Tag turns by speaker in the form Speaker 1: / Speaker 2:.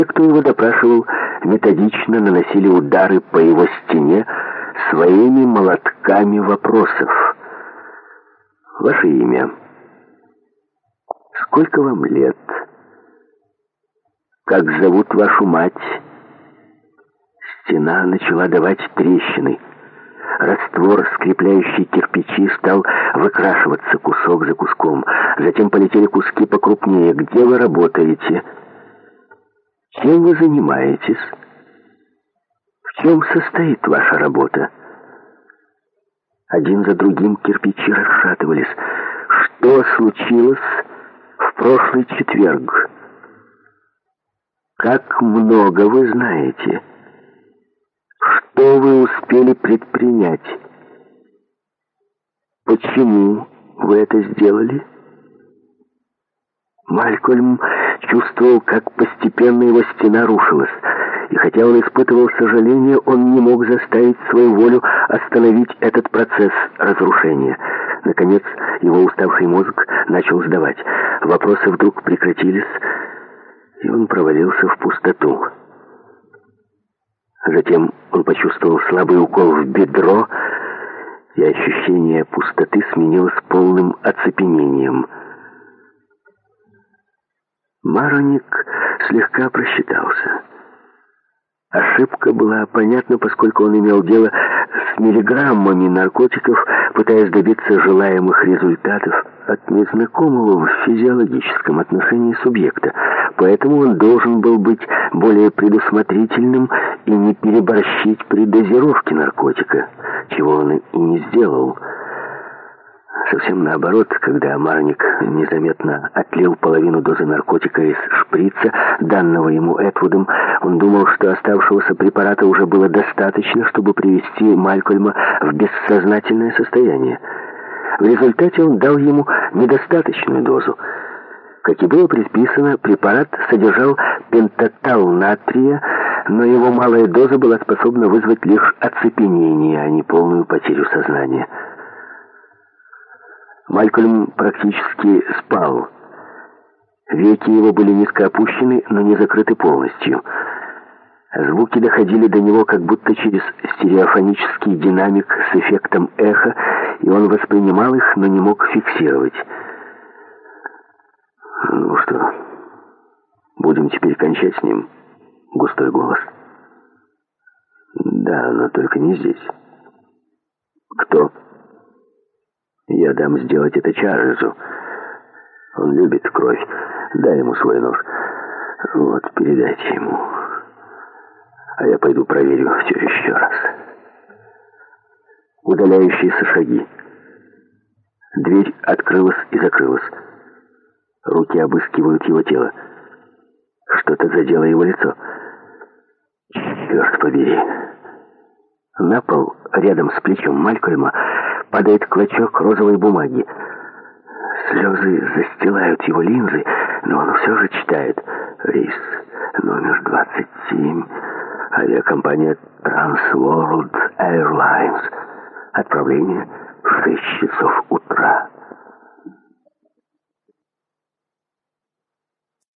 Speaker 1: Кто его допрашивал, методично наносили удары по его стене своими молотками вопросов. Ваше имя? Сколько вам лет? Как зовут вашу мать? Стена начала давать трещины. Раствор, скрепляющий кирпичи, стал выкрашиваться кусок за куском. Затем полетели куски покрупнее. Где вы работаете? Чем вы занимаетесь? В чем состоит ваша работа? Один за другим кирпичи расшатывались. Что случилось в прошлый четверг? Как много вы знаете? Что вы успели предпринять? Почему вы это сделали? Малькольм чувствовал, как постепенно его стена рушилась. И хотя он испытывал сожаление, он не мог заставить свою волю остановить этот процесс разрушения. Наконец, его уставший мозг начал сдавать. Вопросы вдруг прекратились, и он провалился в пустоту. Затем он почувствовал слабый укол в бедро, и ощущение пустоты сменилось полным оцепенением. Мароник слегка просчитался. Ошибка была понятна, поскольку он имел дело с миллиграммами наркотиков, пытаясь добиться желаемых результатов от незнакомого в физиологическом отношении субъекта. Поэтому он должен был быть более предусмотрительным и не переборщить при дозировке наркотика, чего он и не сделал. Совсем наоборот, когда Мароник незаметно отлил половину дозы наркотика из шприца, данного ему Этвудом, он думал, что оставшегося препарата уже было достаточно, чтобы привести Малькольма в бессознательное состояние. В результате он дал ему недостаточную дозу. Как и было предписано, препарат содержал пентатал натрия, но его малая доза была способна вызвать лишь оцепенение, а не полную потерю сознания. Малькольм практически спал. Веки его были низко опущены, но не закрыты полностью. Звуки доходили до него как будто через стереофонический динамик с эффектом эха, и он воспринимал их, но не мог фиксировать. «Ну что, будем теперь кончать с ним?» Густой голос. «Да, но только не здесь». «Кто?» «Я дам сделать это Чарльзу. Он любит кровь. Дай ему свой нож. Вот, передайте ему. А я пойду проверю все еще раз». Удаляющиеся шаги. Дверь открылась и закрылась. Руки обыскивают его тело. Что-то задело его лицо. Черт побери. На пол, рядом с плечом Малькольма, падает клочок розовой бумаги. Слезы застилают его линзы, но он все же читает. Рейс номер 27, авиакомпания Trans World Airlines. Отправление в 6 часов утра.